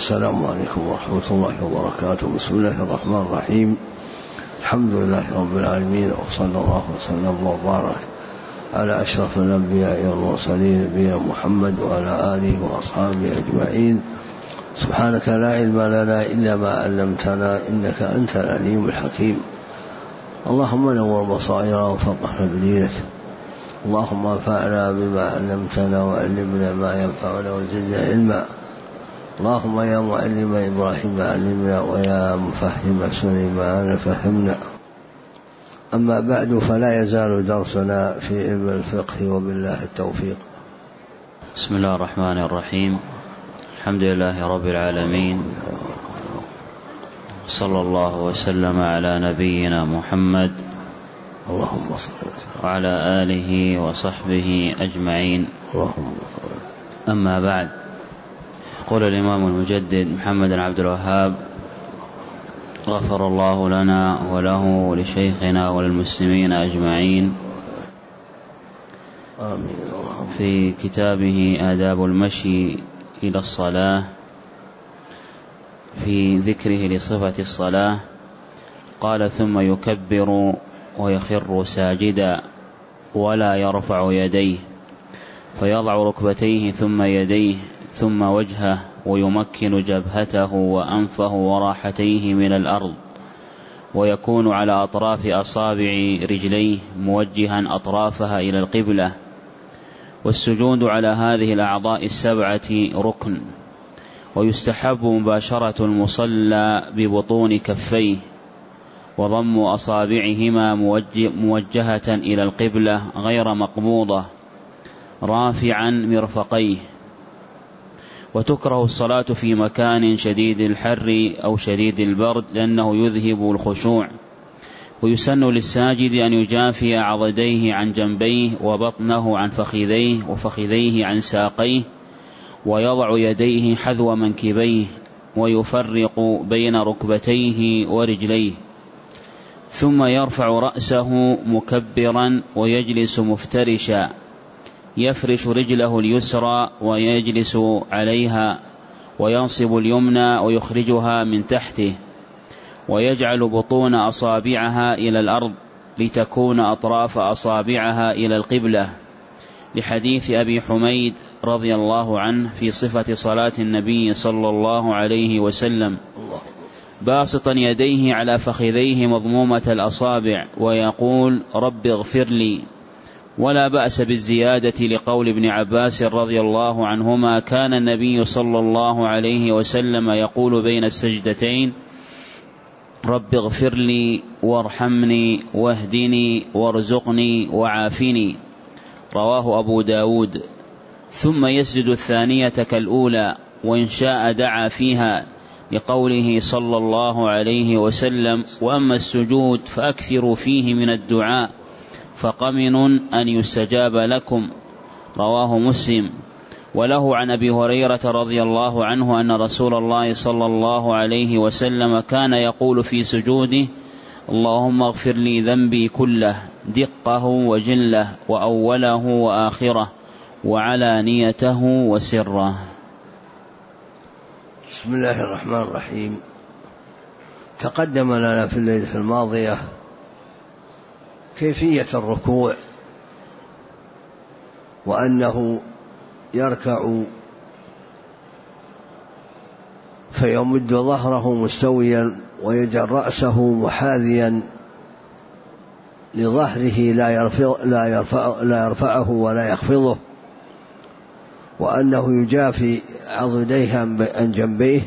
السلام عليكم ورحمة الله وبركاته. بسم الله الرحمن الرحيم. الحمد لله رب العالمين، وصلى الله وسلم وبارك على أشرف الأنبياء والمرسلين نبينا محمد وعلى آله وأصحابه أجمعين. سبحانك لا علم لنا إلا ما علمتنا إنك أنت العليم الحكيم. اللهم نور بصائرنا وفقهنا بدينك. اللهم انفعنا بما علمتنا وعلمنا ما ينفعنا وزدنا علما. اللهم يا معلم إبراهيم علمنا ويا مفهم سليمان فهمنا. أما بعد، فلا يزال درسنا في علم الفقه وبالله التوفيق. بسم الله الرحمن الرحيم. الحمد لله رب العالمين، صلى الله وسلم على نبينا محمد اللهم صل وسلم وعلى آله وصحبه أجمعين. اللهم صل. أما بعد، قال الإمام المجدد محمد بن عبد الوهاب غفر الله لنا وله ولشيخنا وللمسلمين أجمعين آمين. في كتابه آداب المشي إلى الصلاة في ذكره لصفة الصلاة قال: ثم يكبر ويخر ساجدا ولا يرفع يديه، فيضع ركبتيه ثم يديه ثم وجهه، ويمكن جبهته وأنفه وراحتيه من الأرض، ويكون على أطراف أصابع رجليه موجها أطرافها إلى القبلة. والسجود على هذه الأعضاء السبعة ركن. ويستحب مباشرة المصلى ببطون كفيه، وضم أصابعهما موجهة إلى القبلة غير مقبوضة، رافعا مرفقيه. وتكره الصلاة في مكان شديد الحر أو شديد البرد لأنه يذهب الخشوع. ويسن للساجد أن يجافي عضديه عن جنبيه، وبطنه عن فخذيه، وفخذيه عن ساقيه، ويضع يديه حذو منكبيه، ويفرق بين ركبتيه ورجليه. ثم يرفع رأسه مكبرا ويجلس مفترشا، يفرش رجله اليسرى ويجلس عليها، وينصب اليمنى ويخرجها من تحته، ويجعل بطون أصابعها إلى الأرض لتكون أطراف أصابعها إلى القبلة، لحديث أبي حميد رضي الله عنه في صفة صلاة النبي صلى الله عليه وسلم، باسطا يديه على فخذيه مضمومة الأصابع ويقول: رب اغفر لي. ولا بأس بالزيادة لقول ابن عباس رضي الله عنهما: كان النبي صلى الله عليه وسلم يقول بين السجدتين: رب اغفر لي وارحمني واهدني وارزقني وعافني. رواه أبو داود. ثم يسجد الثانية كالأولى، وإن شاء دعا فيها، لقوله صلى الله عليه وسلم: وأما السجود فأكثروا فيه من الدعاء فقمن أن يستجاب لكم. رواه مسلم. وله عن أبي هريرة رضي الله عنه أن رسول الله صلى الله عليه وسلم كان يقول في سجوده: اللهم اغفر لي ذنبي كله، دقه وجله، وأوله وآخره، وعلانيته وسره. بسم الله الرحمن الرحيم. تقدم لنا في الليلة الماضية كيفية الركوع، وأنه يركع فيمد ظهره مستويا، ويجعل رأسه محاذيا لظهره لا يرفعه ولا يخفضه، وأنه يجافي عضديه عن جنبيه،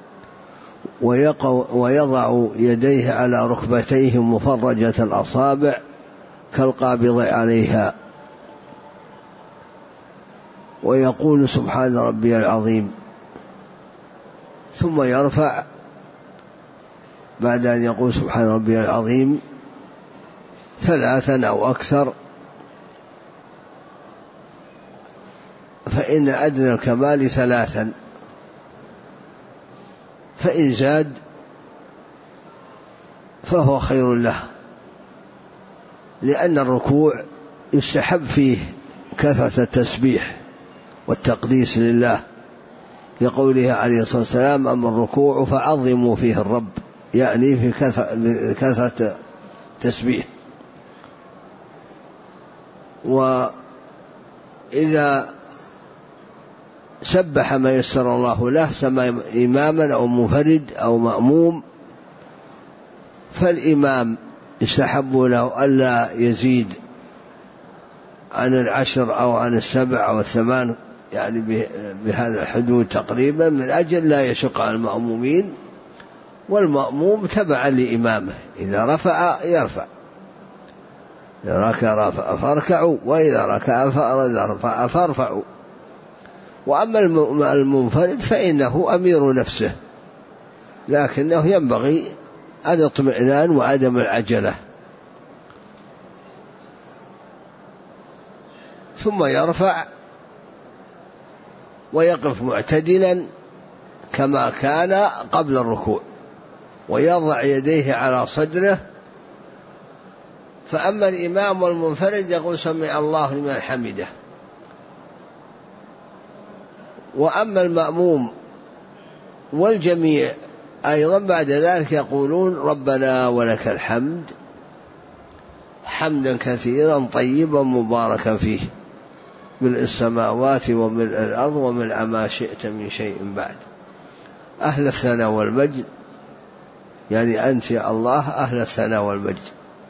ويضع يديه على ركبتيه مفرجة الأصابع كالقابض عليها، ويقول: سبحان ربي العظيم. ثم يرفع بعد أن يقول سبحان ربي العظيم 3 أو أكثر، فإن أدنى الكمال 3، فإن زاد فهو خير له، لأن الركوع يستحب فيه كثرة التسبيح والتقديس لله، لقوله عليه الصلاة والسلام: أما الركوع فعظموا فيه الرب، يعني في كثرة تسبيح. وإذا سبح ما يسر الله له سواء إماما أو منفرد أو مأموم، فالإمام يستحب له ألا يزيد عن 10 أو عن 7 أو 8، يعني بهذا الحدود تقريبا، من أجل لا يشق على المأمومين، والمأموم تبعا لإمامه، إذا رفع يرفع، إذا ركع فاركعوا، وإذا ركع فارفعوا. وأما المنفرد فإنه أمير نفسه، لكنه ينبغي الاطمئنان وعدم العجلة. ثم يرفع ويقف معتدلا كما كان قبل الركوع، ويضع يديه على صدره. فأما الإمام والمنفرد يقول: سمع الله لمن حمده. وأما المأموم والجميع أيضا بعد ذلك يقولون: ربنا ولك الحمد حمدا كثيرا طيبا مباركا فيه، ملء السماوات وملء الأرض وملء ما شئت من شيء بعد. أهل الثناء والمجد، يعني أنت يا الله أهل الثناء والمجد،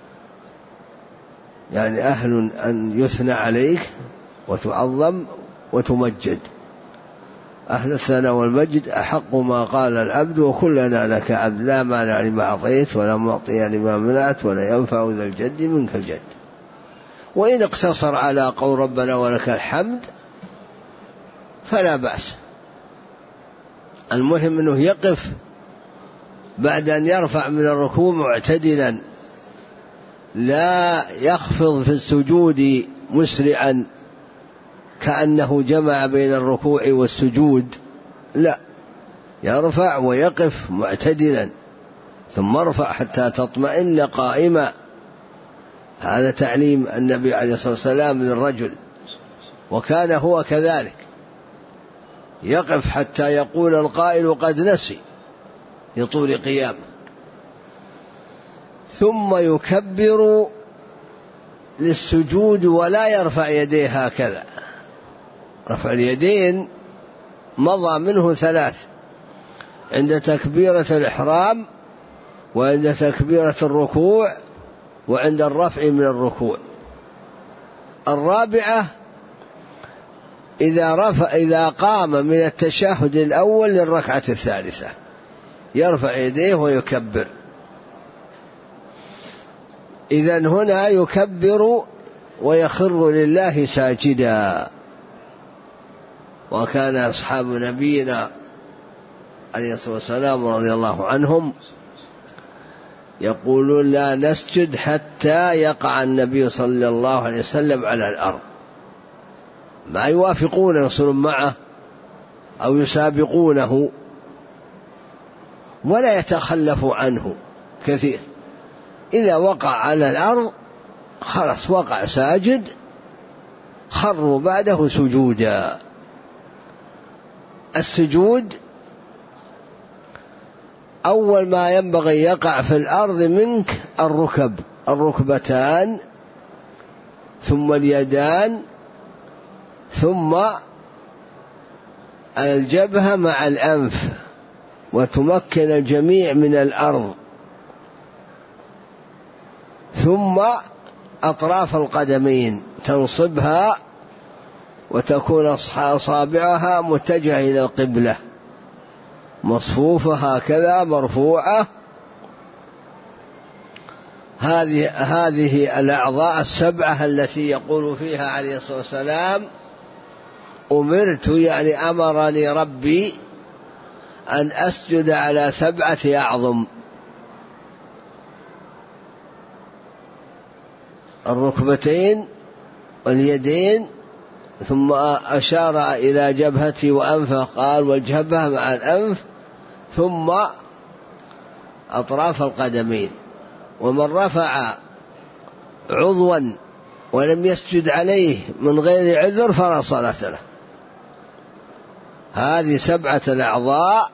يعني أهل أن يثنى عليك وتعظم وتمجد. أهل الثناء والمجد أحق ما قال العبد وكلنا لك عبد، لا مانع لما أعطيت ولا معطي لما منعت ولا ينفع ذا الجد منك الجد. وإن اقتصر على قول ربنا ولك الحمد فلا بأس، المهم أنه يقف بعد أن يرفع من الركوع معتدلا، لا يخفض في السجود مسرعا كأنه جمع بين الركوع والسجود، لا، يرفع ويقف معتدلا، ثم ارفع حتى تطمئن قائما. هذا تعليم النبي عليه الصلاة والسلام للرجل، وكان هو كذلك، يقف حتى يقول القائل قد نسي لطول قيامه، ثم يكبر للسجود ولا يرفع يديه هكذا. رفع اليدين مضى منه 3: عند تكبيرة الإحرام، وعند تكبيرة الركوع، وعند الرفع من الركوع. الرابعة إذا قام من التشهد الأول للركعة الثالثة يرفع يديه ويكبر. إذن هنا يكبر ويخر لله ساجدا. وكان أصحاب نبينا عليه الصلاة والسلام رضي الله عنهم يقولون: لا نسجد حتى يقع النبي صلى الله عليه وسلم على الأرض، ما يوافقونه يصلون معه أو يسابقونه، ولا يتخلف عنه كثير. إذا وقع على الأرض خلاص وقع ساجد، خروا بعده سجودا. السجود أول ما ينبغي يقع في الأرض منك الركبتان، ثم اليدان، ثم الجبهة مع الأنف، وتمكن الجميع من الأرض، ثم أطراف القدمين تنصبها وتكون أصابعها متجهة إلى القبلة، مصفوفة هكذا مرفوعة. هذه الأعضاء 7 التي يقول فيها عليه الصلاة والسلام: أمرت، يعني أمرني ربي أن أسجد على 7 أعظم: الركبتين واليدين، ثم أشار إلى جبهته وأنفه قال: والجبهة مع الأنف، ثم أطراف القدمين. ومن رفع عضوا ولم يسجد عليه من غير عذر فلا صلاة له. هذه 7 الأعضاء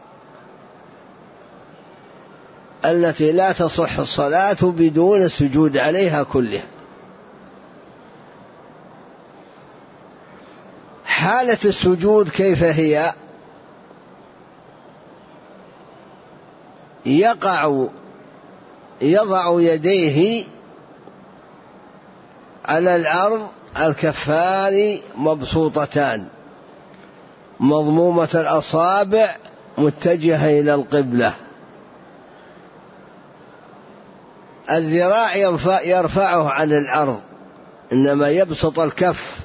التي لا تصح الصلاة بدون السجود عليها كلها. حالة السجود كيف هي؟ يضع يديه على الأرض، الكفان مبسوطتان، مضمومة الأصابع، متجهة إلى القبلة. الذراع يرفعه عن الأرض، إنما يبسط الكف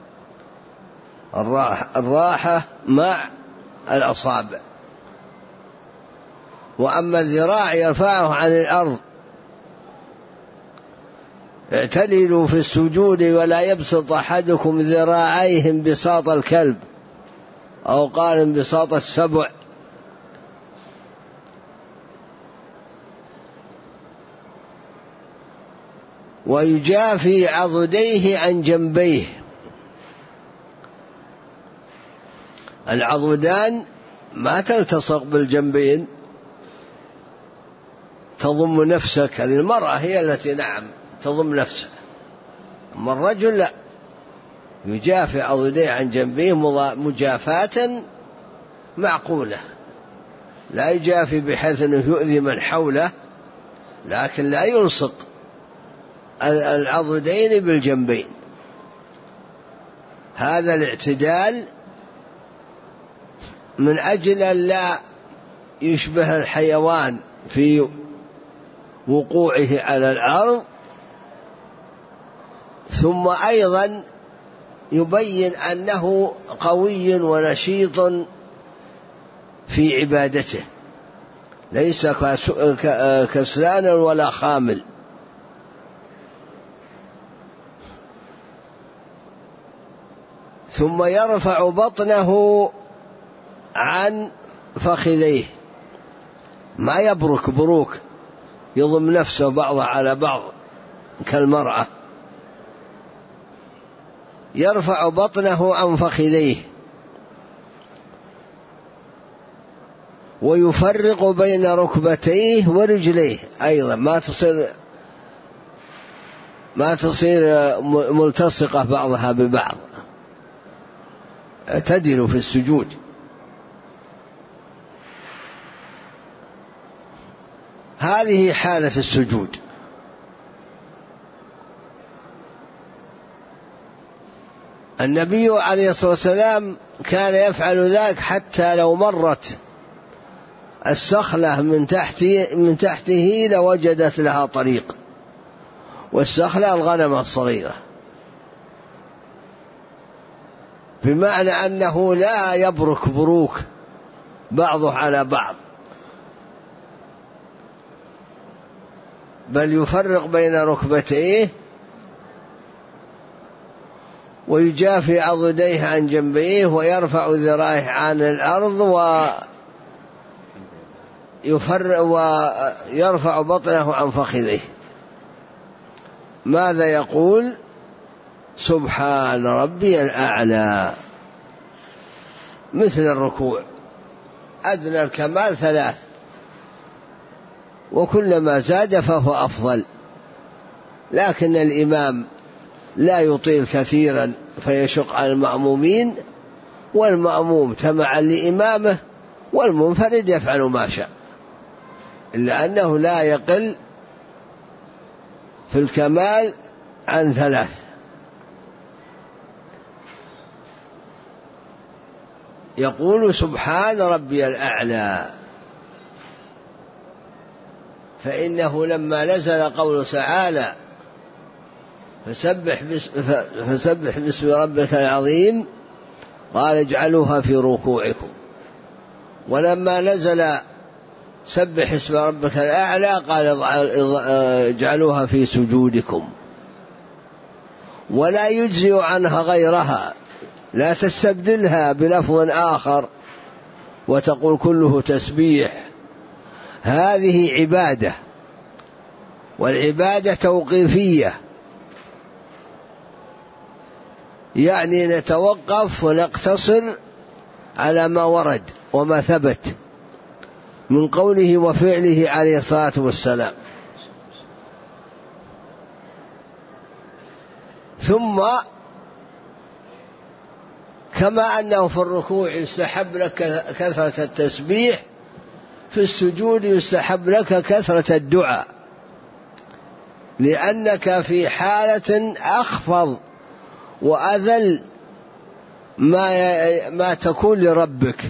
الراحة مع الأصابع. وأما الذراع يرفعه عن الأرض. اعتدلوا في السجود ولا يبسط أحدكم ذراعيه انبساط الكلب، أو قال انبساط السبع. ويجافي عضديه عن جنبيه. العضدان ما تلتصق بالجنبين، تضم نفسك. هذه المرأة هي التي نعم تضم نفسها، أما الرجل لا، يجافي عضديه عن جنبيه مجافاة معقولة، لا يجافي بحيث أنه يؤذي من حوله، لكن لا يلصق العضدين بالجنبين. هذا الاعتدال من أجل أن لا يشبه الحيوان في وقوعه على الأرض، ثم أيضا يبين أنه قوي ونشيط في عبادته، ليس كسلانا ولا خامل. ثم يرفع بطنه عن فخذيه، ما يبرك بروك يضم نفسه بعضه على بعض كالمرأة، يرفع بطنه عن فخذيه، ويفرق بين ركبتيه ورجليه أيضا، ما تصير ملتصقة بعضها ببعض. اعتدلوا في السجود. هذه حالة السجود. النبي عليه الصلاة والسلام كان يفعل ذلك حتى لو مرت السخلة من تحته لوجدت لها طريق، والسخلة الغنم الصغيرة، بمعنى أنه لا يبرك بروك بعضه على بعض، بل يفرق بين ركبتيه ويجافي عضديه عن جنبيه، ويرفع ذراعيه عن الأرض، ويرفع بطنه عن فخذيه. ماذا يقول؟ سبحان ربي الأعلى، مثل الركوع، أدنى الكمال 3، وكلما زاد فهو أفضل. لكن الإمام لا يطيل كثيرا فيشق على المأمومين، والمأموم تبعا لإمامه، والمنفرد يفعل ما شاء، إلا أنه لا يقل في الكمال عن 3. يقول سبحان ربي الأعلى، فإنه لما نزل قول تعالى فسبح باسم ربك العظيم قال اجعلوها في ركوعكم، ولما نزل سبح اسم ربك الأعلى قال اجعلوها في سجودكم. ولا يجزئ عنها غيرها، لا تستبدلها بلفظ آخر وتقول كله تسبيح. هذه عبادة، والعبادة توقيفية، يعني نتوقف ونقتصر على ما ورد وما ثبت من قوله وفعله عليه الصلاة والسلام. ثم كما أنه في الركوع يستحب لك كثرة التسبيح، في السجود يستحب لك كثرة الدعاء، لأنك في حالة أخفض وأذل ما تكون لربك،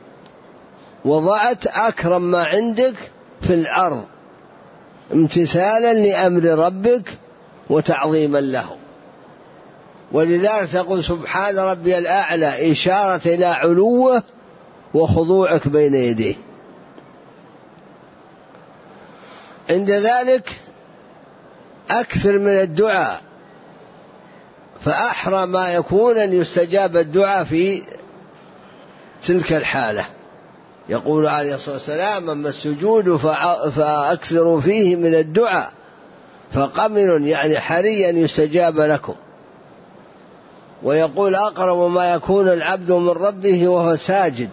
وضعت أكرم ما عندك في الأرض امتثالا لأمر ربك وتعظيما له. ولذلك تقول سبحان ربي الأعلى، إشارة إلى علوه وخضوعك بين يديه. عند ذلك أكثر من الدعاء، فأحرى ما يكون أن يستجاب الدعاء في تلك الحالة. يقول عليه الصلاة والسلام أما السجود فأكثروا فيه من الدعاء فقمن، يعني حري أن يستجاب لكم. ويقول أقرب ما يكون العبد من ربه وهو ساجد،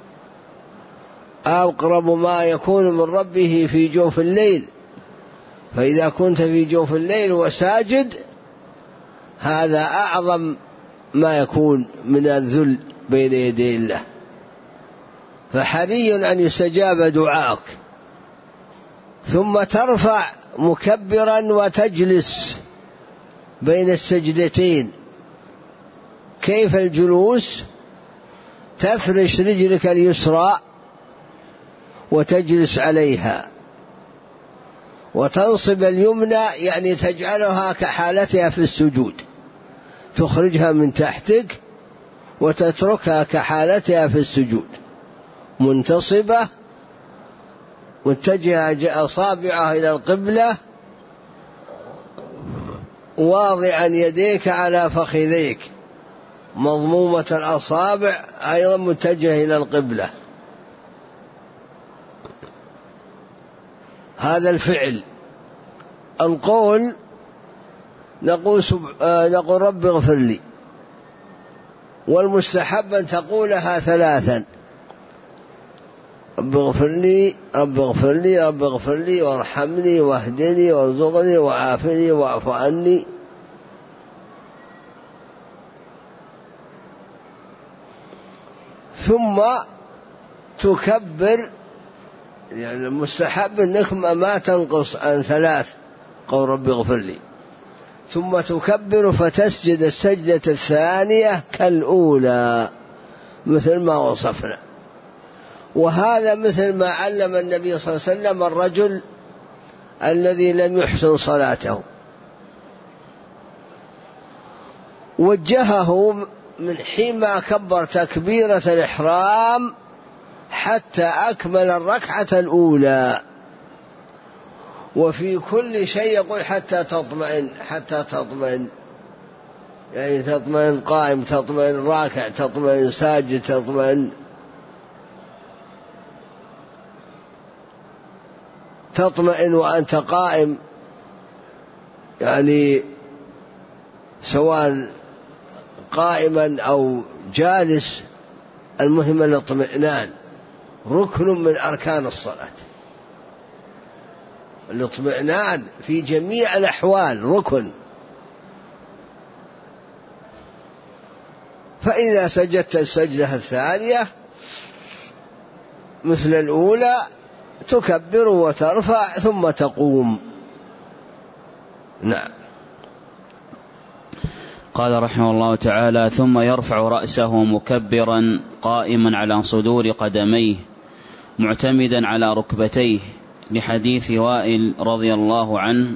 أقرب ما يكون من ربه في جوف الليل، فإذا كنت في جوف الليل وساجد هذا أعظم ما يكون من الذل بين يدي الله، فحري أن يستجاب دعاءك. ثم ترفع مكبرا وتجلس بين السجدتين. كيف الجلوس؟ تفرش رجلك اليسرى وتجلس عليها، وتنصب اليمنى، يعني تجعلها كحالتها في السجود، تخرجها من تحتك وتتركها كحالتها في السجود منتصبة متجهة أصابعها إلى القبلة، واضعا يديك على فخذيك، مضمومة الأصابع أيضا متجهة إلى القبلة. هذا الفعل. القول نقول رب اغفر لي، والمستحب أن تقولها ثلاثا: رب اغفر لي، رب اغفر لي، رب اغفر لي، وارحمني واهدني وارزقني وعافني واعف عني. ثم تكبر، يعني المستحب أنك ما تنقص عن ثلاث، قول رب اغفر لي. ثم تكبر فتسجد السجدة الثانية كالأولى مثل ما وصفنا. وهذا مثل ما علم النبي صلى الله عليه وسلم الرجل الذي لم يحسن صلاته، وجهه من حين ما كبر تكبيرة الإحرام حتى أكمل الركعة الأولى. وفي كل شيء يقول حتى تطمئن، حتى تطمئن، يعني تطمئن قائم، تطمئن راكع، تطمئن ساجد، تطمئن وأنت قائم، يعني سواء قائما أو جالس، المهم الاطمئنان ركن من أركان الصلاة. الاطمئنان في جميع الأحوال ركن. فإذا سجدت السجدة الثانية مثل الأولى تكبر وترفع ثم تقوم. نعم. قال رحمه الله تعالى: ثم يرفع رأسه مكبرا قائما على صدور قدميه معتمدا على ركبتيه، لحديث وائل رضي الله عنه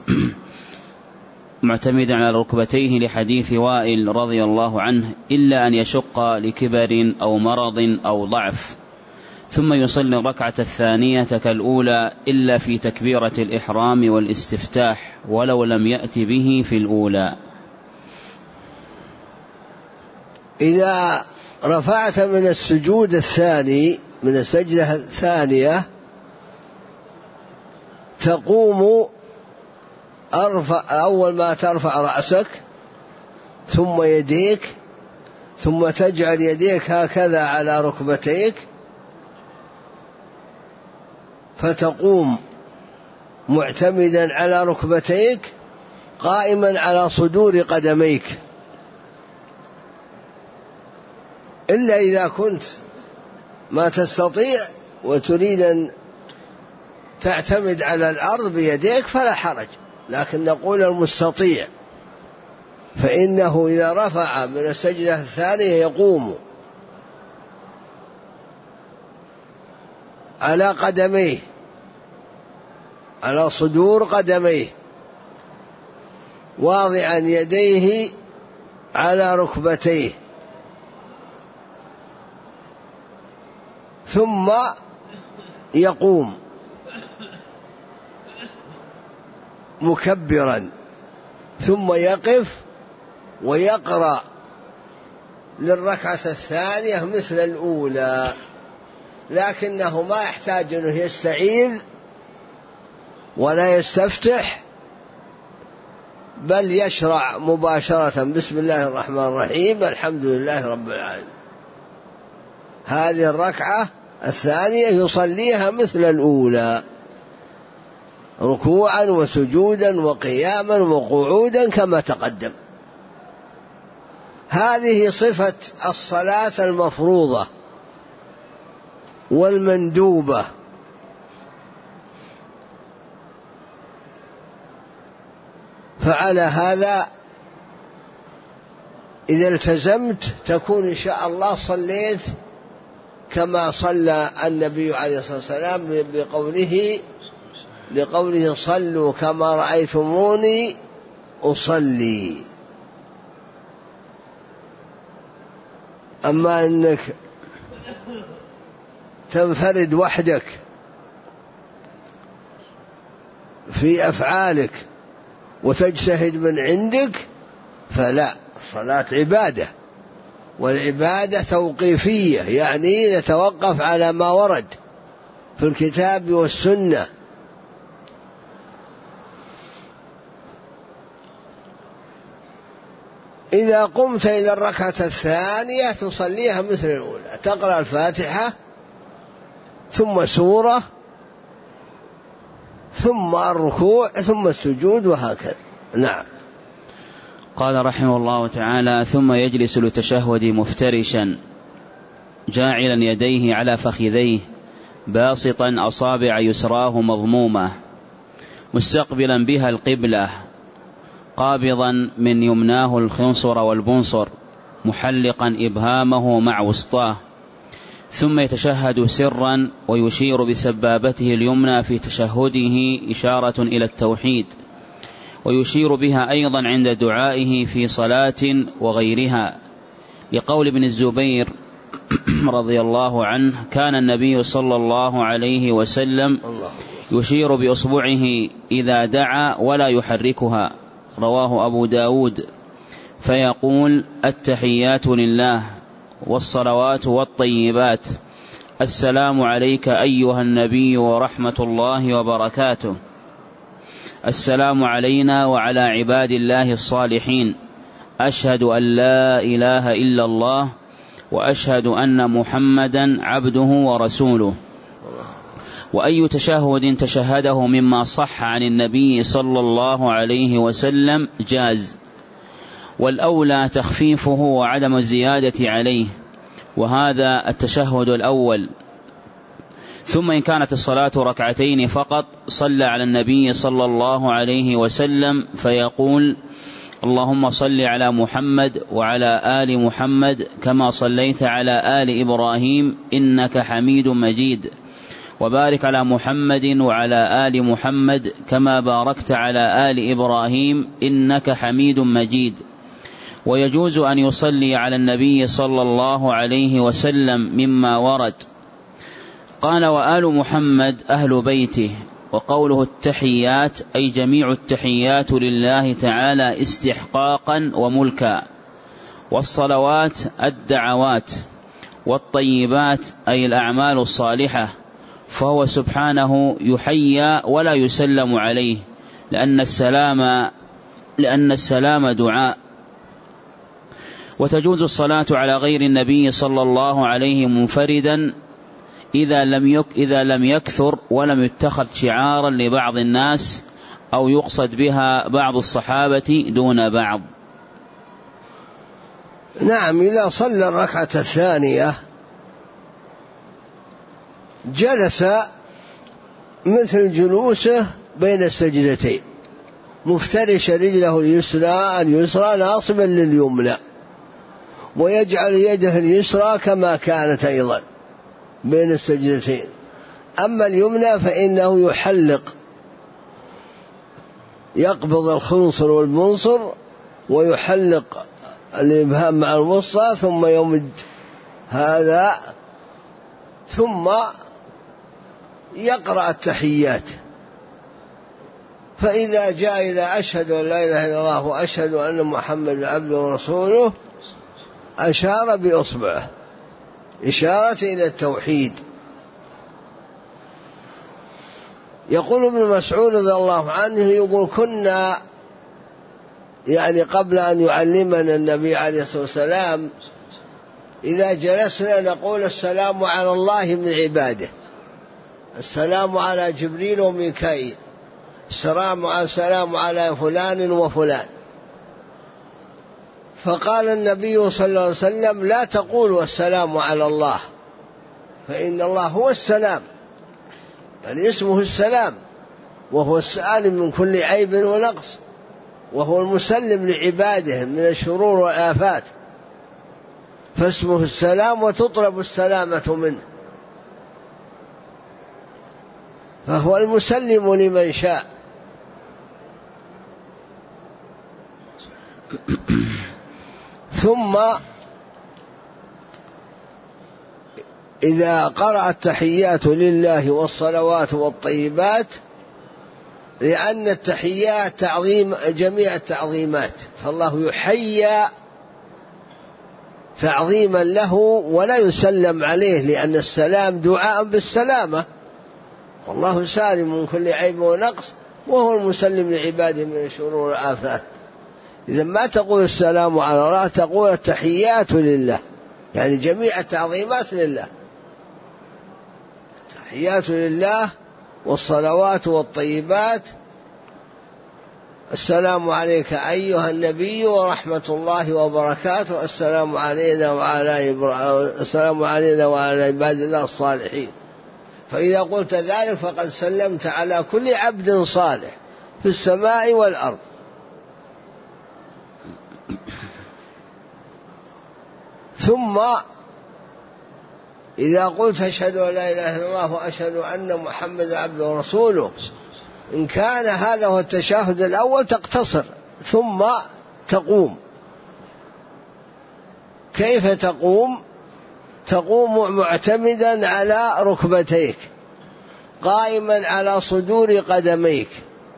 معتمدا على ركبتيه لحديث وائل رضي الله عنه، إلا أن يشق لكبر أو مرض أو ضعف. ثم يصلي الركعة الثانية كالأولى إلا في تكبيرة الإحرام والاستفتاح ولو لم يأت به في الأولى. إذا رفعت من السجود الثاني، من السجدة الثانية، تقوم أول ما ترفع رأسك ثم يديك ثم تجعل يديك هكذا على ركبتيك، فتقوم معتمدا على ركبتيك قائما على صدور قدميك، إلا إذا كنت ما تستطيع وتريد أن تعتمد على الأرض بيديك فلا حرج، لكن نقول المستطيع، فإنه إذا رفع من السجدة الثانية يقوم على قدميه، على صدور قدميه، واضعا يديه على ركبتيه، ثم يقوم مكبرا، ثم يقف ويقرأ للركعة الثانية مثل الأولى، لكنه ما يحتاج أنه يستعيذ ولا يستفتح، بل يشرع مباشرة بسم الله الرحمن الرحيم الحمد لله رب العالمين. هذه الركعة الثانية يصليها مثل الأولى، ركوعا وسجودا وقياما وقعودا كما تقدم. هذه صفة الصلاة المفروضة والمندوبة. فعلى هذا إذا التزمت تكون إن شاء الله صليت كما صلى النبي عليه الصلاة والسلام لقوله صلوا كما رأيتموني أصلي. أما أنك تنفرد وحدك في أفعالك وتجتهد من عندك فلا، الصلاة عبادة، والعبادة توقيفية، يعني نتوقف على ما ورد في الكتاب والسنة. إذا قمت إلى الركعة الثانية تصليها مثل الأولى، تقرأ الفاتحة ثم سورة ثم الركوع ثم السجود وهكذا. نعم. قال رحمه الله تعالى: ثم يجلس للتشهد مفترشا جاعلا يديه على فخذيه باسطا أصابع يسراه مضمومة مستقبلا بها القبلة قابضا من يمناه الخنصر والبنصر محلقا إبهامه مع وسطاه، ثم يتشهد سرا ويشير بسبابته اليمنى في تشهده إشارة إلى التوحيد، ويشير بها أيضا عند دعائه في صلاة وغيرها، لقول ابن الزبير رضي الله عنه: كان النبي صلى الله عليه وسلم يشير بأصبعه إذا دعا ولا يحركها، رواه أبو داود، فيقول: التحيات لله والصلوات والطيبات، السلام عليك أيها النبي ورحمة الله وبركاته، السلام علينا وعلى عباد الله الصالحين، أشهد أن لا إله إلا الله وأشهد أن محمدا عبده ورسوله. وأي تشهد تشهده مما صح عن النبي صلى الله عليه وسلم جاز، والأولى تخفيفه وعدم الزيادة عليه، وهذا التشهد الأول. ثم إن كانت الصلاة ركعتين فقط صلى على النبي صلى الله عليه وسلم فيقول: اللهم صل على محمد وعلى آل محمد كما صليت على آل إبراهيم إنك حميد مجيد، وبارك على محمد وعلى آل محمد كما باركت على آل إبراهيم إنك حميد مجيد. ويجوز أن يصلي على النبي صلى الله عليه وسلم مما ورد. قال: وآل محمد أهل بيته. وقوله التحيات أي جميع التحيات لله تعالى استحقاقا وملكا، والصلوات الدعوات، والطيبات أي الأعمال الصالحة، فهو سبحانه يحيى ولا يسلم عليه، لأن السلام دعاء. وتجوز الصلاة على غير النبي صلى الله عليه منفردا إذا لم يكثر ولم يتخذ شعارا لبعض الناس أو يقصد بها بعض الصحابة دون بعض. نعم، إذا صلى الركعة الثانية جلس مثل جلوسه بين السجدتين، مفترش رجله اليسرى ناصبا لليمنى، ويجعل يده اليسرى كما كانت أيضا بين السجدتين. أما اليمنى فإنه يحلق، يقبض الخنصر والمنصر ويحلق الإبهام مع الوسطى، ثم يمد هذا، ثم يقرأ التحيات. فإذا جاء إلى أشهد أن لا إله إلا الله وأشهد أن محمد عبده ورسوله أشار بإصبعه إشارة إلى التوحيد. يقول ابن مسعود رضي الله عنه، يقول كنا يعني قبل أن يعلمنا النبي عليه الصلاة والسلام إذا جلسنا نقول السلام على الله من عباده، السلام على جبريل وميكائيل، السلام على فلان وفلان. فقال النبي صلى الله عليه وسلم لا تقولوا السلام على الله، فإن الله هو السلام، يعني اسمه السلام، وهو السالم من كل عيب ونقص، وهو المسلم لعباده من الشرور والآفات، فاسمه السلام وتطلب السلامة منه، فهو المسلم لمن شاء. ثم إذا قرأ التحيات لله والصلوات والطيبات، لأن التحيات تعظيم جميع التعظيمات، فالله يحيى تعظيما له ولا يسلم عليه، لأن السلام دعاء بالسلامة، والله سالم من كل عيب ونقص، وهو المسلم لعباده من الشرور والآفات. إذا ما تقول السلام على الله، تقول التحيات لله، يعني جميع التعظيمات لله، التحيات لله والصلوات والطيبات. السلام عليك أيها النبي ورحمة الله وبركاته، السلام علينا وعلى عباد الله الصالحين. فإذا قلت ذلك فقد سلمت على كل عبد صالح في السماء والأرض. ثم إذا قلت أشهد أن لا إله إلا الله وأشهد أن محمد عبده ورسوله، إن كان هذا هو التشهد الأول تقتصر ثم تقوم. كيف تقوم؟ تقوم معتمدا على ركبتيك، قائما على صدور قدميك،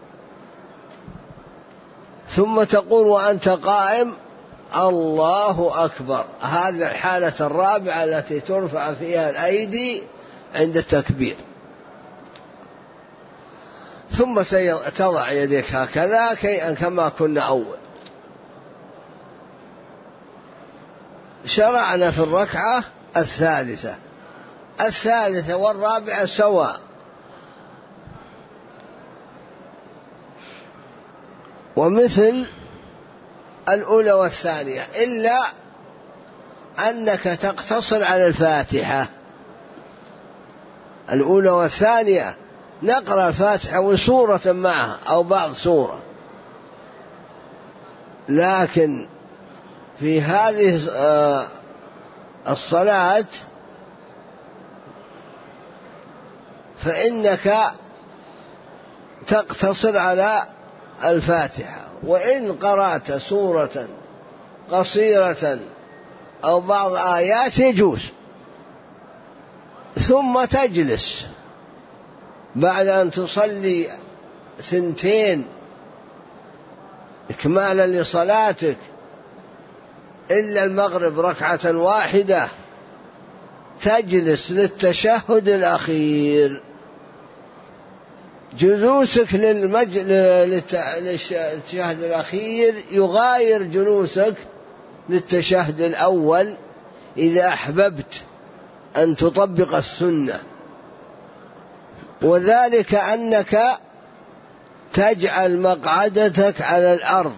ثم تقول وأنت قائم الله أكبر. هذه الحالة الرابعة التي ترفع فيها الأيدي عند التكبير. ثم تضع يديك هكذا كما كنا أول. شرعنا في الركعة الثالثة والرابعة سواء، ومثل الأولى والثانية، إلا أنك تقتصر على الفاتحة. الأولى والثانية نقرأ الفاتحة وسورة معها أو بعض سورة، لكن في هذه الصلاة فإنك تقتصر على الفاتحة، وإن قرأت سورة قصيرة أو بعض آيات يجوز. ثم تجلس بعد أن تصلي 2 إكمالا لصلاتك، إلا المغرب ركعة واحدة، تجلس للتشهد الأخير. جلوسك للتشهد الأخير يغاير جلوسك للتشهد الأول إذا أحببت أن تطبق السنة، وذلك أنك تجعل مقعدتك على الأرض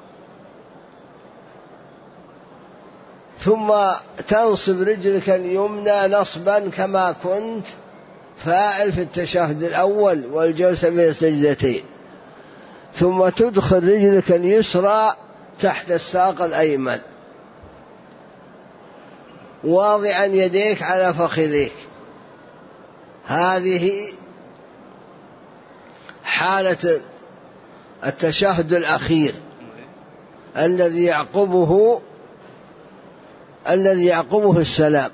ثم تنصب رجلك اليمنى نصبا كما كنت فاعل في التشهد الأول والجلسة بين السجدتين، ثم تدخل رجلك اليسرى تحت الساق الأيمن واضعا يديك على فخذيك. هذه حالة التشهد الأخير الذي يعقبه السلام.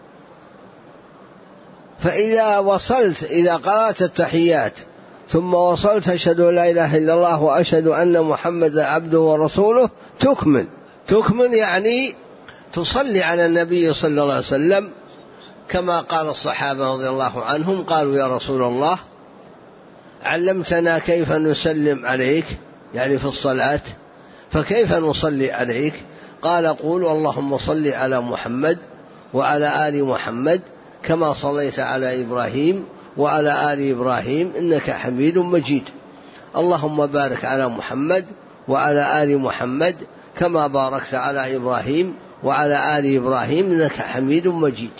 فإذا وصلت إذا قرأت التحيات ثم وصلت أشهد أن لا إله إلا الله وأشهد أن محمدا عبده ورسوله تكمل يعني تصلي على النبي صلى الله عليه وسلم كما قال الصحابة رضي الله عنهم، قالوا يا رسول الله علمتنا كيف نسلم عليك يعني في الصلاة، فكيف نصلي عليك؟ قال قولوا اللهم صل على محمد وعلى آل محمد كما صليت على إبراهيم وعلى آل إبراهيم إنك حميد مجيد، اللهم بارك على محمد وعلى آل محمد كما باركت على إبراهيم وعلى آل إبراهيم إنك حميد مجيد.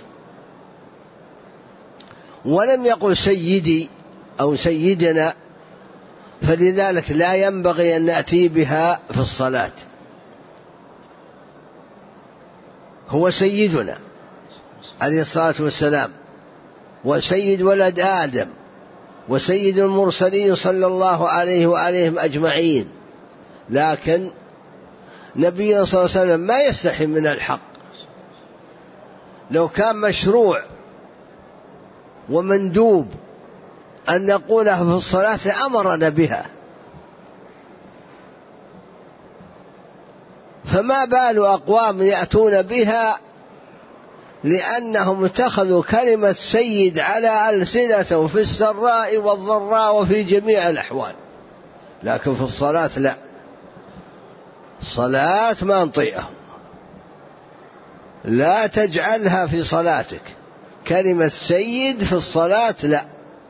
ولم يقل سيدي أو سيدنا، فلذلك لا ينبغي أن نأتي بها في الصلاة. هو سيدنا عليه الصلاة والسلام وسيد ولد آدم وسيد المرسلين صلى الله عليه وآلهم أجمعين، لكن نبينا صلى الله عليه وسلم ما يستحي من الحق. لو كان مشروع ومندوب أن نقولها في الصلاة لأمرنا بها، فما بال أقوام يأتون بها لأنهم اتخذوا كلمة سيد على ألسنتهم في السراء والضراء وفي جميع الأحوال، لكن في الصلاة لا، الصلاة ما نطيئهم، لا تجعلها في صلاتك كلمة سيد في الصلاة لا،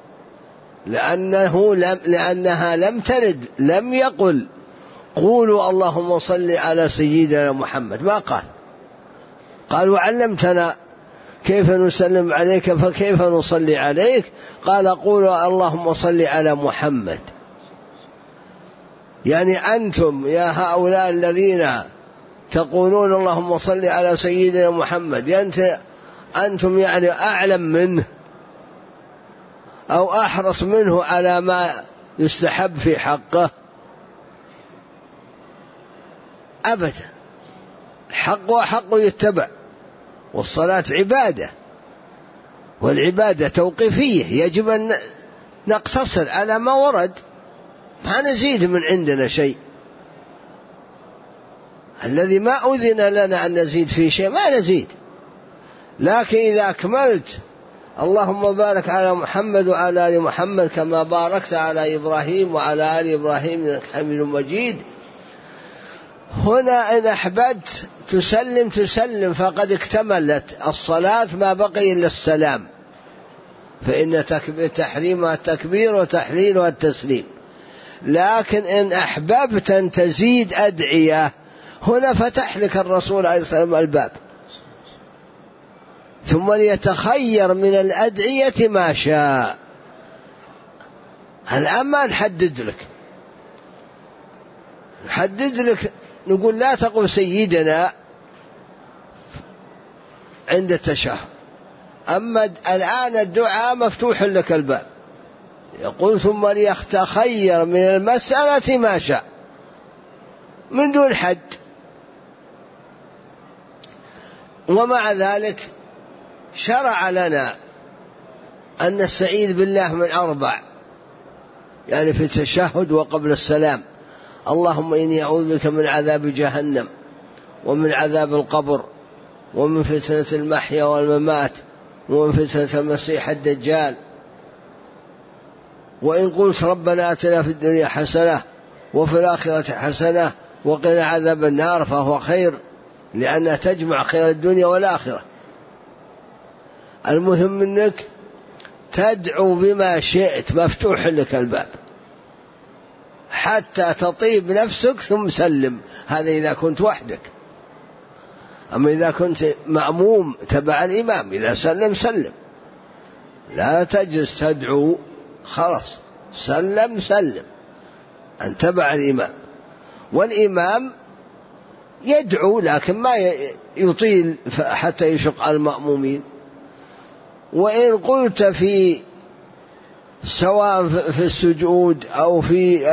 لأنها لم ترد، لم يقل قولوا اللهم صل على سيدنا محمد، ما قال وعلمتنا كيف نسلم عليك فكيف نصلي عليك، قال قولوا اللهم صل على محمد. يعني أنتم يا هؤلاء الذين تقولون اللهم صل على سيدنا محمد، أنتم يعني أعلم منه أو أحرص منه على ما يستحب في حقه؟ أبدا، حق وحق يتبع، والصلاة عبادة، والعبادة توقيفية، يجب أن نقتصر على ما ورد، ما نزيد من عندنا شيء. الذي ما أذن لنا أن نزيد فيه شيء ما نزيد، لكن إذا أكملت اللهم بارك على محمد وعلى آل محمد كما باركت على إبراهيم وعلى آل إبراهيم إنك حميد مجيد، هنا إن أحببت تسلم فقد اكتملت الصلاة، ما بقي إلا السلام، فإن تحريمها التكبير وتحليلها التسليم. لكن إن أحببت أن تزيد أدعية هنا فتح لك الرسول عليه الصلاة والسلام الباب، ثم ليتخير من الأدعية ما شاء. الآن ما نحدد لك نقول لا تقل سيدنا عند التشهد، أما الآن الدعاء مفتوح لك الباب، يقول ثم ليتخير من المسألة ما شاء من دون حد. ومع ذلك شرع لنا أن نستعيذ بالله من 4، يعني في التشهد وقبل السلام: اللهم إني أعوذ بك من عذاب جهنم ومن عذاب القبر ومن فتنة المحيا والممات ومن فتنة المسيح الدجال. وإن قلت ربنا آتنا في الدنيا حسنة وفي الآخرة حسنة وقنا عذاب النار فهو خير، لأنها تجمع خير الدنيا والآخرة. المهم أنك تدعو بما شئت، مفتوح لك الباب حتى تطيب نفسك ثم سلم. هذا إذا كنت وحدك. أما إذا كنت مأموم تبع الإمام، إذا سلم سلم، لا تجلس تدعو، خلاص سلم سلم، أن تبع الإمام. والإمام يدعو لكن ما يطيل حتى يشق على المأمومين. وإن قلت سواء في السجود أو في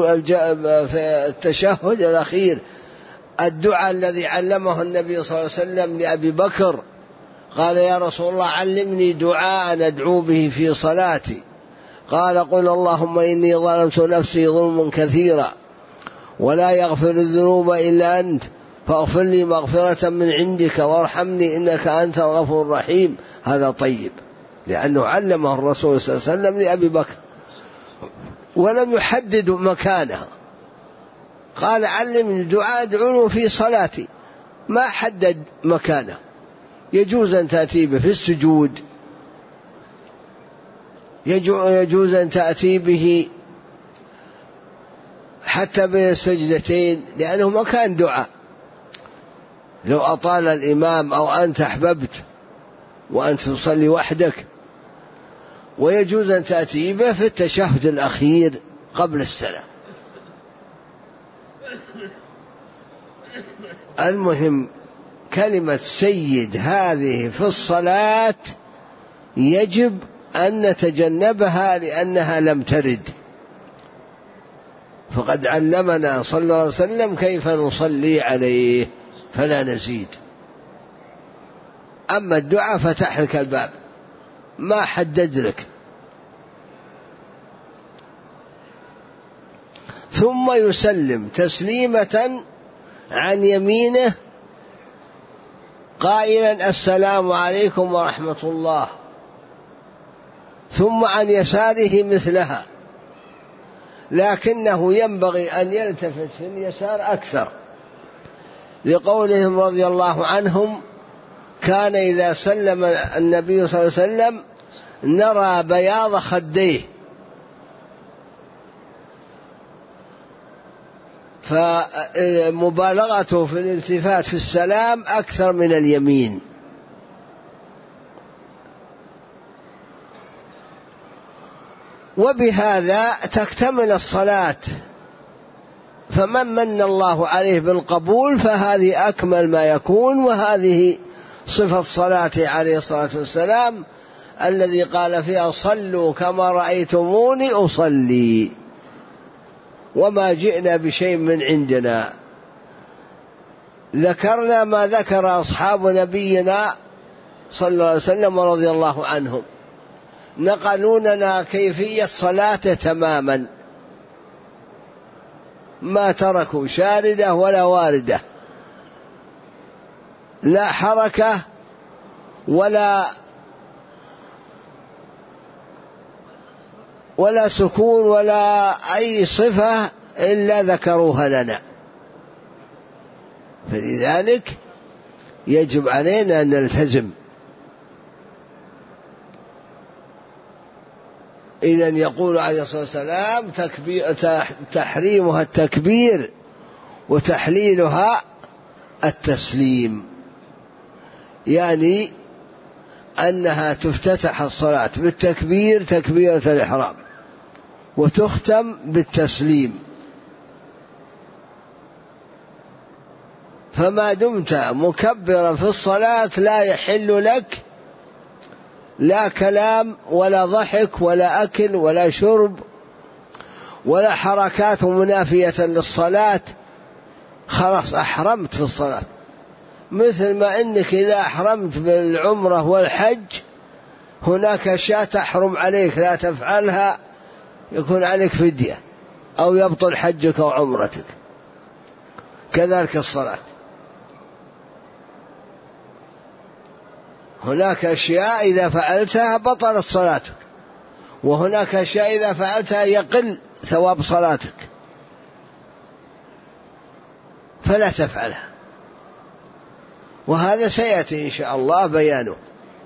التشهد الأخير الدعاء الذي علمه النبي صلى الله عليه وسلم لأبي بكر، قال يا رسول الله علمني دعاء أدعو به في صلاتي، قال قل اللهم إني ظلمت نفسي ظلما كثيرا ولا يغفر الذنوب إلا أنت فاغفر لي مغفرة من عندك وارحمني إنك أنت الغفور الرحيم. هذا طيب، لأنه علمه الرسول صلى الله عليه وسلم لأبي بكر ولم يحدد مكانها. قال علمني دعاء أدعو في صلاتي، ما حدد مكانه. يجوز أن تأتي به في السجود، يجوز أن تأتي به حتى بين السجدتين، لأنه مكان دعاء لو أطال الإمام أو أنت أحببت وأنت تصلي وحدك. ويجوز أن تأتي به في التشهد الأخير قبل السلام. المهم كلمة سيد هذه في الصلاة يجب أن نتجنبها لأنها لم ترد، فقد علمنا صلى الله عليه وسلم كيف نصلي عليه فلا نزيد. أما الدعاء فتح لك الباب، ما حدد لك. ثم يسلم تسليمة عن يمينه قائلا السلام عليكم ورحمة الله، ثم عن يساره مثلها، لكنه ينبغي أن يلتفت في اليسار أكثر، لقولهم رضي الله عنهم كان إذا سلم النبي صلى الله عليه وسلم نرى بياض خديه، فمبالغته في الالتفات في السلام أكثر من اليمين. وبهذا تكتمل الصلاة. فمن من الله عليه بالقبول فهذه أكمل ما يكون، وهذه صفة صلاته عليه الصلاة والسلام الذي قال فيها صلوا كما رأيتموني أصلي، وما جئنا بشيء من عندنا. ذكرنا ما ذكر أصحاب نبينا صلى الله عليه وسلم رضي الله عنهم، نقلوا لنا كيفية صلاته تماما، ما تركوا شاردة ولا واردة، لا حركة ولا سكون ولا أي صفة إلا ذكروها لنا. فلذلك يجب علينا أن نلتزم. إذن يقول عليه الصلاة والسلام تحريمها التكبير وتحليلها التسليم، يعني أنها تفتتح الصلاة بالتكبير تكبيرة الإحرام وتختم بالتسليم. فما دمت مكبرا في الصلاة لا يحل لك لا كلام ولا ضحك ولا أكل ولا شرب ولا حركات منافية للصلاة، خلاص أحرمت في الصلاة. مثل ما أنك إذا أحرمت بالعمرة والحج هناك أشياء تحرم عليك لا تفعلها يكون عليك فدية أو يبطل حجك أو عمرتك، كذلك الصلاة. هناك أشياء إذا فعلتها بطلت صلاتك، وهناك أشياء إذا فعلتها يقل ثواب صلاتك، فلا تفعلها. وهذا سيأتي إن شاء الله بيانه.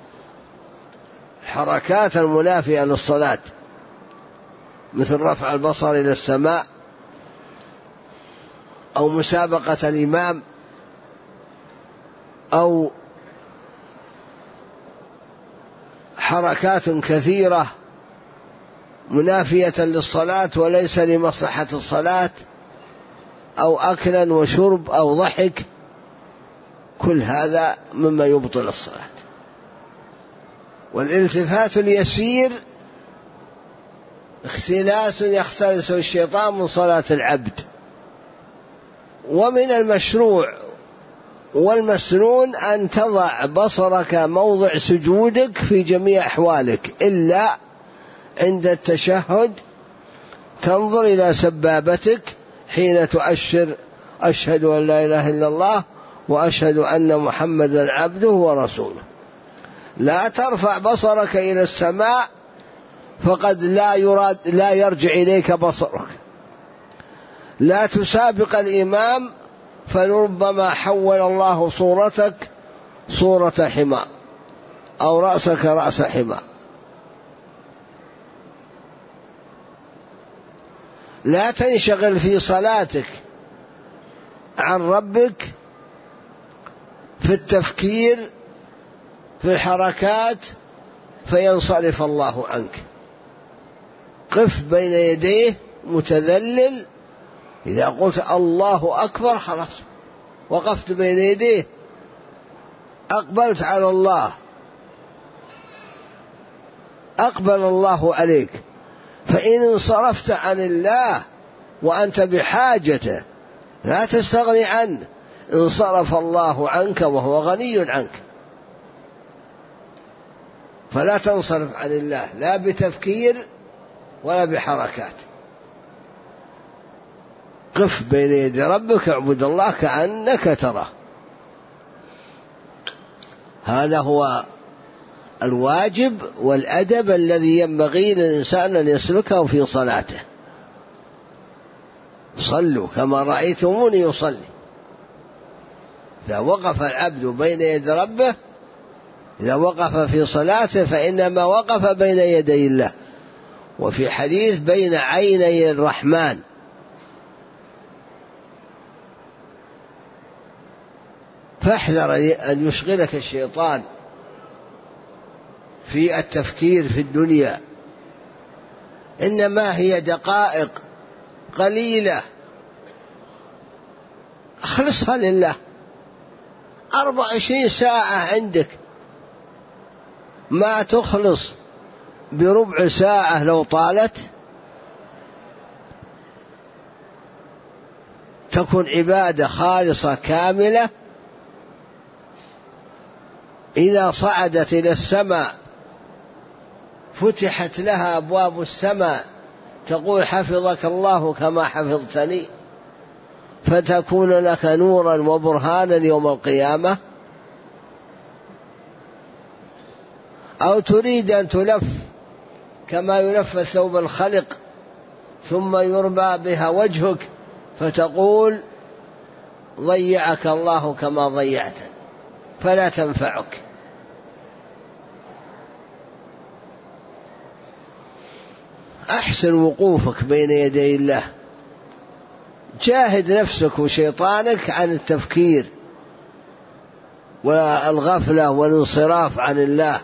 حركات المنافية للصلاة مثل رفع البصر إلى السماء أو مسابقة الإمام أو حركات كثيرة منافية للصلاة وليس لمصلحة الصلاة، أو أكلا وشرب أو ضحك، كل هذا مما يبطل الصلاة. والالتفات اليسير اختلاس يختلسه الشيطان من صلاة العبد. ومن المشروع والمسنون أن تضع بصرك موضع سجودك في جميع أحوالك، إلا عند التشهد تنظر إلى سبابتك حين تؤشر أشهد أن لا إله إلا الله وأشهد أن محمدا عبده ورسوله. لا ترفع بصرك إلى السماء فقد لا يرجع إليك بصرك. لا تسابق الإمام فلربما حول الله صورتك صورة حمار أو رأسك رأس حمار. لا تنشغل في صلاتك عن ربك في التفكير في الحركات فينصرف الله عنك. قف بين يديه متذلل، إذا قلت الله أكبر خلاص وقفت بين يديه، أقبلت على الله، أقبل الله عليك. فإن انصرفت عن الله وأنت بحاجته لا تستغني عنه، انصرف الله عنك وهو غني عنك. فلا تنصرف عن الله لا بتفكير ولا بحركات. قف بين يدي ربك اعبد الله كأنك تراه. هذا هو الواجب والأدب الذي ينبغي للإنسان أن يسلكه في صلاته. صلوا كما رأيتموني يصلي. إذا وقف العبد بين يدي ربه، إذا وقف في صلاته فإنما وقف بين يدي الله. وفي حديث بين عيني الرحمن. فاحذر أن يشغلك الشيطان في التفكير في الدنيا، إنما هي دقائق قليلة اخلصها لله. 24 ساعة عندك، ما تخلص بربع ساعة لو طالت تكون عبادة خالصة كاملة. إذا صعدت إلى السماء فتحت لها أبواب السماء تقول حفظك الله كما حفظتني، فتكون لك نورا وبرهانا يوم القيامة. أو تريد أن تلف كما يلف ثوب الخلق ثم يربى بها وجهك فتقول ضيعك الله كما ضيعتني، فلا تنفعك. أحسن وقوفك بين يدي الله، جاهد نفسك وشيطانك عن التفكير والغفلة والانصراف عن الله.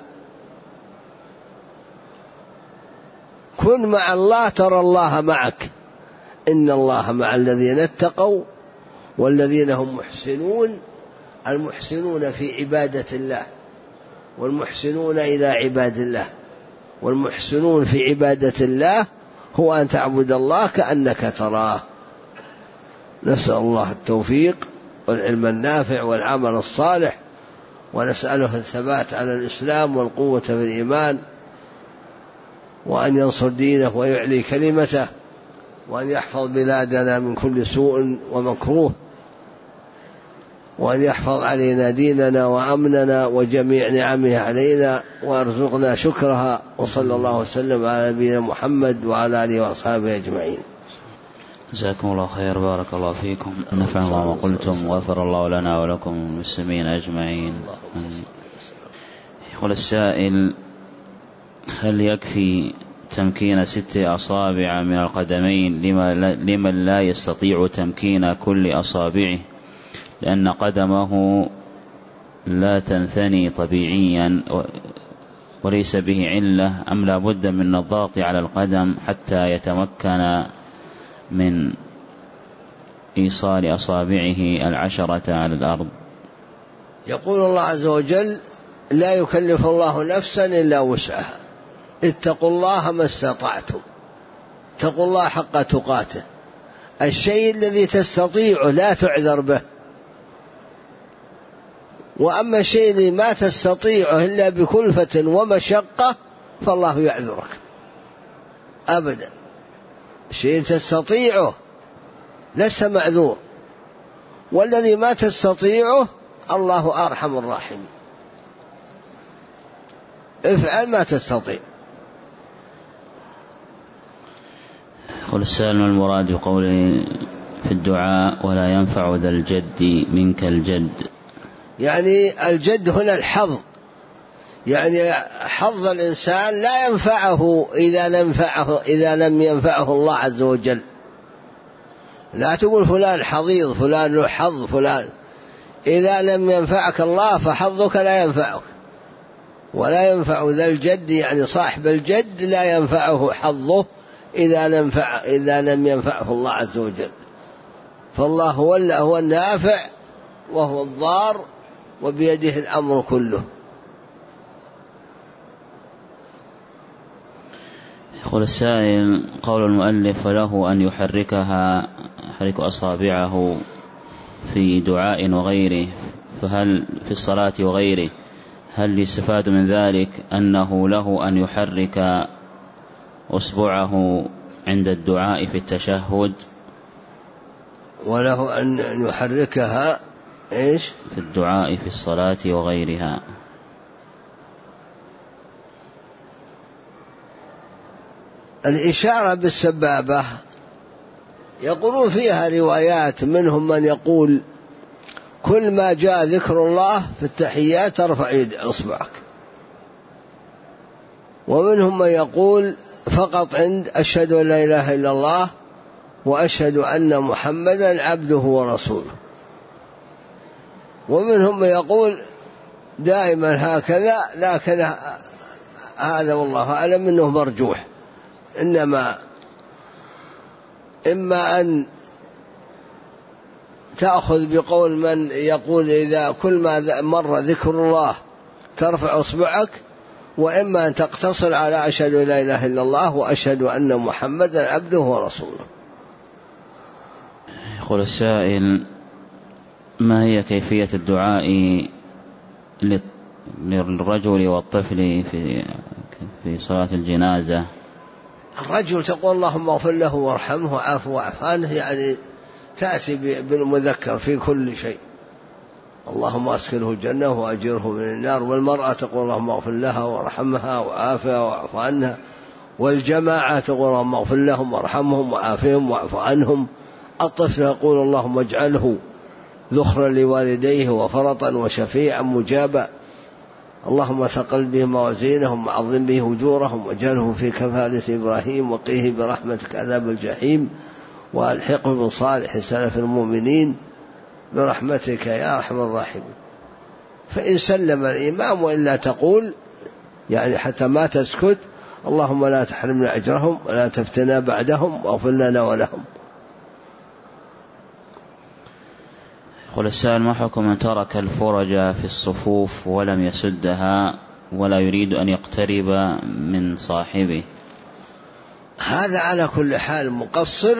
كن مع الله ترى الله معك. إن الله مع الذين اتقوا والذين هم محسنون. المحسنون في عبادة الله، والمحسنون إلى عباد الله، والمحسنون في عبادة الله هو أن تعبد الله كأنك تراه. نسأل الله التوفيق والعلم النافع والعمل الصالح، ونسأله الثبات على الإسلام والقوة في الإيمان، وأن ينصر دينه ويعلي كلمته، وأن يحفظ بلادنا من كل سوء ومكروه، وأن يحفظ علينا ديننا وأمننا وجميع نعمه علينا، وارزقنا شكرها. وصلى الله وسلم على نبينا محمد وعلى آله وأصحابه أجمعين. جزاكم الله خير، بارك الله فيكم، نفع الله ما قلتم، وغفر الله لنا ولكم المسلمين أجمعين. يقول السائل: هل يكفي تمكين 6 أصابع من القدمين لمن لا يستطيع تمكين كل أصابعه لأن قدمه لا تنثني طبيعيا وليس به علة، أم لا بد من الضغط على القدم حتى يتمكن من إيصال أصابعه 10 على الأرض؟ يقول الله عز وجل: لا يكلف الله نفسا إلا وسعها، اتقوا الله ما استطعتم، اتقوا الله حق تقاته. الشيء الذي تستطيع لا تعذر به، وأما الشيء الذي ما تستطيعه إلا بكلفة ومشقة فالله يعذرك أبدا. الشيء تستطيعه لست معذور، والذي ما تستطيعه الله أرحم الراحمين. افعل ما تستطيع. قل السائل: ما المراد بقوله في الدعاء ولا ينفع ذا الجد منك الجد؟ يعني الجد هنا الحظ، يعني حظ الإنسان لا ينفعه إذا لم ينفعه الله عز وجل. لا تقول فلان حظيظ، فلان له حظ، فلان. إذا لم ينفعك الله فحظك لا ينفعك. ولا ينفع ذا الجد يعني صاحب الجد لا ينفعه حظه إذا لم ينفعه الله عز وجل. فالله هو النافع وهو الضار، وبيده الأمر كله. يقول السائل: قول المؤلف وله أن يحرك أصابعه في دعاء وغيره، فهل في الصلاة وغيره هل يستفاد من ذلك أنه له أن يحرك أصبعه عند الدعاء في التشهد؟ وله أن يحركها إيش؟ في الدعاء في الصلاة وغيرها. الإشارة بالسبابة يقولون فيها روايات، منهم من يقول كل ما جاء ذكر الله في التحيات ترفع إصبعك، ومنهم من يقول فقط عند أشهد أن لا إله إلا الله وأشهد أن محمدا عبده ورسوله، ومنهم من يقول دائما هكذا، لكن هذا والله أعلم أنه مرجوح. إنما إما أن تأخذ بقول من يقول إذا كل ما مر ذكر الله ترفع أصبعك، وإما أن تقتصر على أشهد أن لا إله إلا الله وأشهد أن محمدا عبده ورسوله. يقول السائل: ما هي كيفية الدعاء للرجل والطفل في صلاة الجنازة؟ الرجل تقول اللهم اغفر له وارحمه وعافه واعف عنه، يعني تأتي بالمذكر في كل شيء، اللهم أسكنه الجنة وأجره من النار. والمرأة تقول اللهم اغفر لها وارحمها وعافها واعف عنها. والجماعة تقول اللهم اغفر لهم وارحمهم وعافهم واعف عنهم. الطفل يقول اللهم اجعله ذخرا لوالديه وفرطا وشفيعا مجابا، اللهم ثقل به موازينهم وعظم به أجورهم واجعله في كفالة إبراهيم وقيه برحمتك عذاب الجحيم وألحقه بصالح سلف المؤمنين برحمتك يا أرحم الراحمين. فإن سلم الإمام وإلا تقول يعني حتى ما تسكت اللهم لا تحرمنا أجرهم ولا تفتنا بعدهم واغفر لنا ولهم. يقول السائل: ما حكم من ترك الفرج في الصفوف ولم يسدها ولا يريد أن يقترب من صاحبه؟ هذا على كل حال مقصر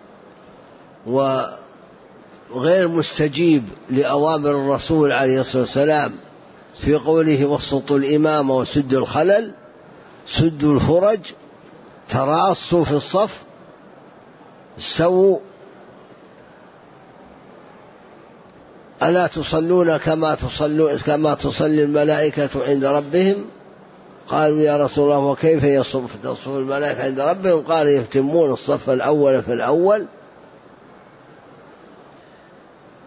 وغير مستجيب لأوامر الرسول عليه الصلاة والسلام في قوله وسطوا الإمام وسدوا الخلل، سدوا الفرج، تراصوا في الصف، استووا. ألا تصلون كما تصلي الملائكة عند ربهم؟ قالوا يا رسول الله وكيف تصف الملائكة عند ربهم؟ قال يفتمون الصف الأول في الأول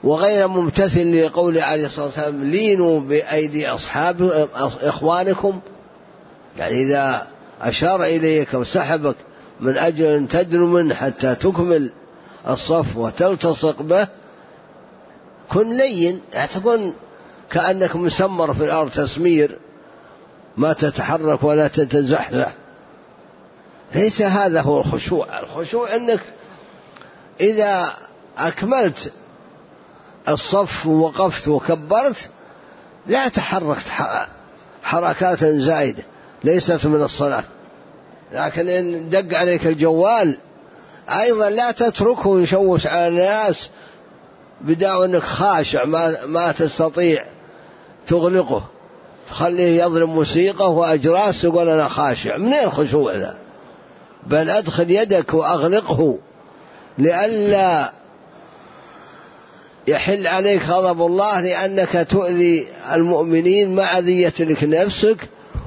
وغير ممتثل لقول عليه الصلاة والسلام لينوا بأيدي إخوانكم، يعني إذا أشار إليك وسحبك من أجل أن تدنو منه حتى تكمل الصف وتلتصق به كن لين، تكون كأنك مسمر في الأرض تسمير، ما تتحرك ولا تتزحزح. ليس هذا هو الخشوع. الخشوع أنك إذا أكملت الصف ووقفت وكبرت لا تحركت حركات زائدة ليست من الصلاة. لكن إن دق عليك الجوال أيضا لا تتركه يشوش على الناس بدعوى أنك خاشع ما تستطيع تغلقه، تخليه يضرب موسيقى وأجراس تقول أنا خاشع. منين الخشوع ذا؟ بل أدخل يدك وأغلقه لئلا يحل عليك غضب الله، لأنك تؤذي المؤمنين مع أذيتك نفسك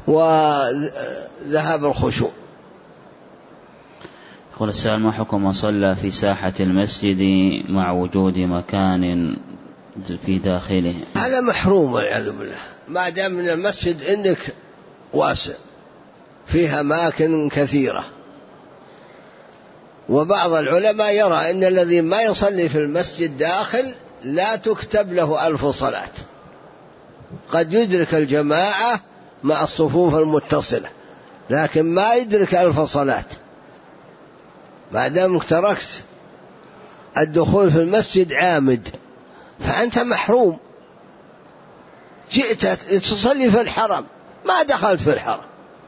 وذهاب الخشوع. يقول السائل: ما حكم من صلى في ساحة المسجد مع وجود مكان في داخله؟ هذا محروم والعياذ بالله، ما دام من المسجد إنك واسع فيها أماكن كثيرة. وبعض العلماء يرى أن الذي ما يصلي في المسجد داخل لا تكتب له 1000 صلاة، قد يدرك الجماعة مع الصفوف المتصلة لكن ما يدرك 1000 صلاة. ما دامك تركت الدخول في المسجد عامد فأنت محروم. جئت تصلي في الحرم ما دخلت في الحرم.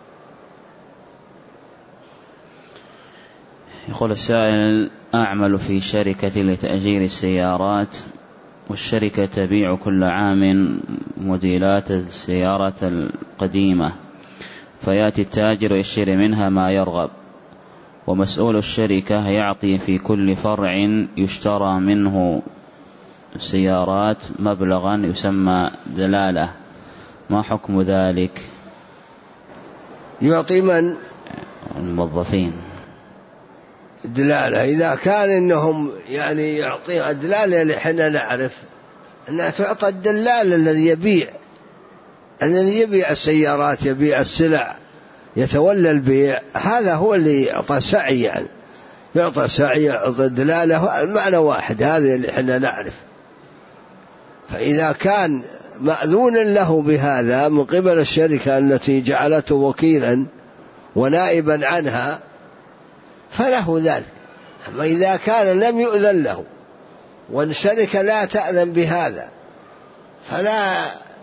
يقول السائل: أعمل في شركة لتأجير السيارات، والشركة تبيع كل عام موديلات السيارة القديمة، فيأتي التاجر ويشتري منها ما يرغب، ومسؤول الشركة يعطي في كل فرع يشترى منه سيارات مبلغا يسمى دلالة، ما حكم ذلك؟ يعطي من؟ الموظفين دلالة. إذا كان إنهم يعني يعطي الدلالة اللي احنا نعرف أنها تعطى الدلال الذي يبيع السيارات، يبيع السلع، يتولى البيع، هذا هو اللي يعطى سعي، يعني يعطى سعي، يعطى الدلالة، المعنى واحد، هذا اللي احنا نعرف. فإذا كان مأذون له بهذا من قبل الشركة التي جعلته وكيلا ونائبا عنها فله ذلك. أما إذا كان لم يؤذن له والشركة لا تأذن بهذا فلا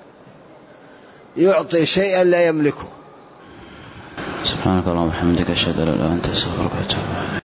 يعطي شيئا لا يملكه. سبحانك اللهم وبحمدك، أشهد أن لا إله إلا أنت، أستغفرك وأتوب إليك.